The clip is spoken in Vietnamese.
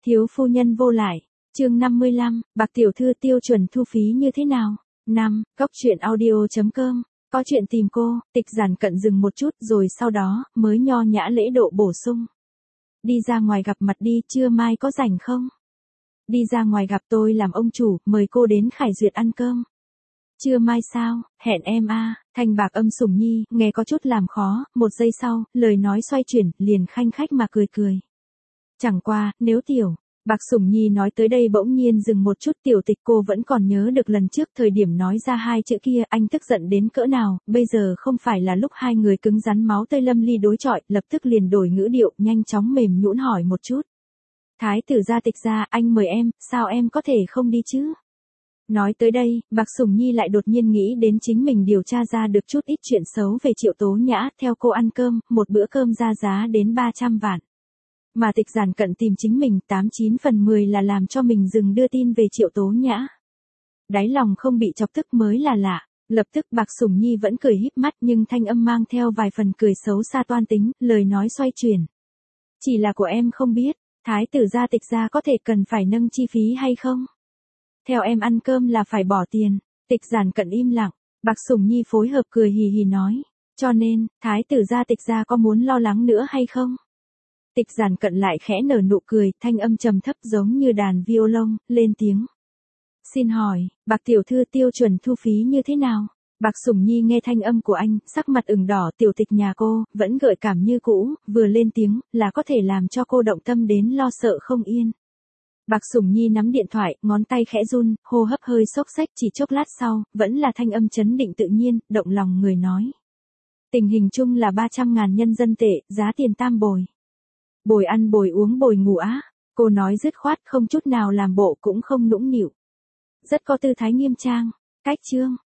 Thiếu phu nhân vô lại. Chương 55, Bạc tiểu thư tiêu chuẩn thu phí như thế nào? 5. Cóc truyện audio.com. Có chuyện tìm cô, Tịch Giản Cận dừng một chút rồi sau đó mới nho nhã lễ độ bổ sung. Đi ra ngoài gặp mặt đi, trưa mai có rảnh không? Đi ra ngoài gặp tôi làm ông chủ, mời cô đến Khải Duyệt ăn cơm. Trưa mai sao, hẹn em a. Thanh Bạc Âm Sủng Nhi, nghe có chút làm khó, một giây sau, lời nói xoay chuyển, liền khanh khách mà cười cười. Chẳng qua, nếu Tiểu Bạc Sủng Nhi nói tới đây bỗng nhiên dừng một chút, Tiểu Tịch cô vẫn còn nhớ được lần trước thời điểm nói ra hai chữ kia anh tức giận đến cỡ nào, bây giờ không phải là lúc hai người cứng rắn máu tươi lâm ly đối chọi, lập tức liền đổi ngữ điệu, nhanh chóng mềm nhũn hỏi một chút. Thái tử gia Tịch gia, anh mời em, sao em có thể không đi chứ? Nói tới đây, Bạc Sủng Nhi lại đột nhiên nghĩ đến chính mình điều tra ra được chút ít chuyện xấu về Triệu Tố Nhã, theo cô ăn cơm, một bữa cơm ra giá đến 300 vạn. Mà Tịch Giản Cận tìm chính mình 89 phần 10 là làm cho mình dừng đưa tin về Triệu Tố Nhã. Đáy lòng không bị chọc tức mới là lạ, lập tức Bạc Sủng Nhi vẫn cười híp mắt nhưng thanh âm mang theo vài phần cười xấu xa toan tính, lời nói xoay chuyển. Chỉ là của em không biết, Thái tử gia Tịch gia có thể cần phải nâng chi phí hay không? Theo em ăn cơm là phải bỏ tiền. Tịch Giản Cận im lặng, Bạc Sủng Nhi phối hợp cười hì hì nói. Cho nên, Thái tử gia Tịch gia có muốn lo lắng nữa hay không? Tịch Giản Cận lại khẽ nở nụ cười, thanh âm trầm thấp giống như đàn violon, lên tiếng. Xin hỏi, Bạc tiểu thư tiêu chuẩn thu phí như thế nào? Bạc Sủng Nhi nghe thanh âm của anh, sắc mặt ửng đỏ, Tiểu Tịch nhà cô, vẫn gợi cảm như cũ, vừa lên tiếng, là có thể làm cho cô động tâm đến lo sợ không yên. Bạc Sủng Nhi nắm điện thoại, ngón tay khẽ run, hô hấp hơi xốc xách, chỉ chốc lát sau, vẫn là thanh âm trấn định tự nhiên, động lòng người nói. Tình hình chung là 300.000 nhân dân tệ, giá tiền tam bồi. Bồi ăn bồi uống bồi ngủ á, cô nói dứt khoát không chút nào làm bộ cũng không nũng nịu. Rất có tư thái nghiêm trang, cách chương.